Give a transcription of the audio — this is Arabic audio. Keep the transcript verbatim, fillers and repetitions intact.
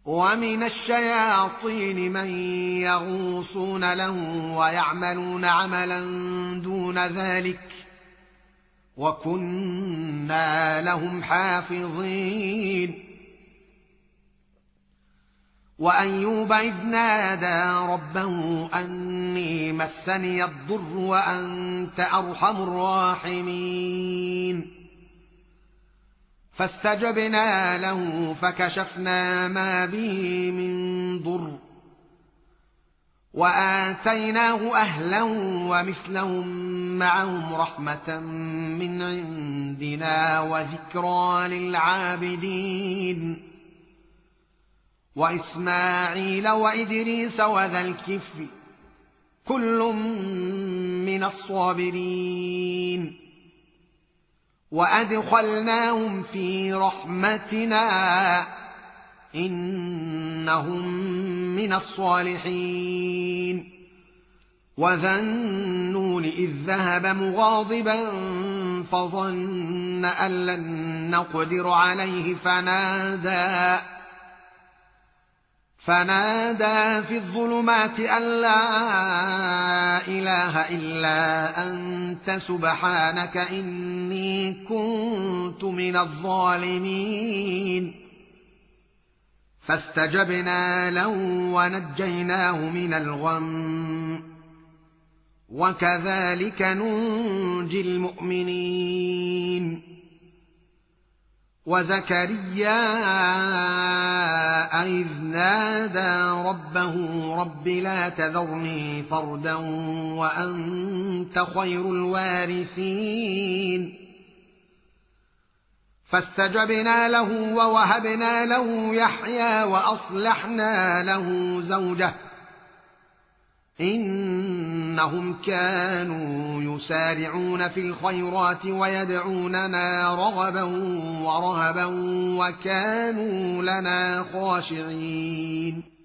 ومن الشياطين من يغوصون له ويعملون عملا دون ذلك وكنا لهم حافظين. وأيوب إذ نادى ربه أني مسني الضر وأنت أرحم الراحمين فاستجبنا له فكشفنا ما به من ضر وآتيناه أهلا ومثلهم معهم رحمة من عندنا وذكرى للعابدين. وإسماعيل وإدريس وذا الكفل كل من الصابرين وأدخلناهم في رحمتنا إنهم من الصالحين. وذا النون إذ ذهب مغاضبا فظن أن لن نقدر عليه فنادى فنادى في الظلمات أن لا إله إلا أنت سبحانك إني كنت من الظالمين. فاستجبنا له ونجيناه من الغم وكذلك ننجي المؤمنين. وزكريا إذ نادى ربه رب لا تذرني فردا وأنت خير الوارثين فاستجبنا له ووهبنا له يحيى وأصلحنا له زوجه إنهم كانوا يسارعون في الخيرات ويدعوننا رغبا ورهبا وكانوا لنا خاشعين.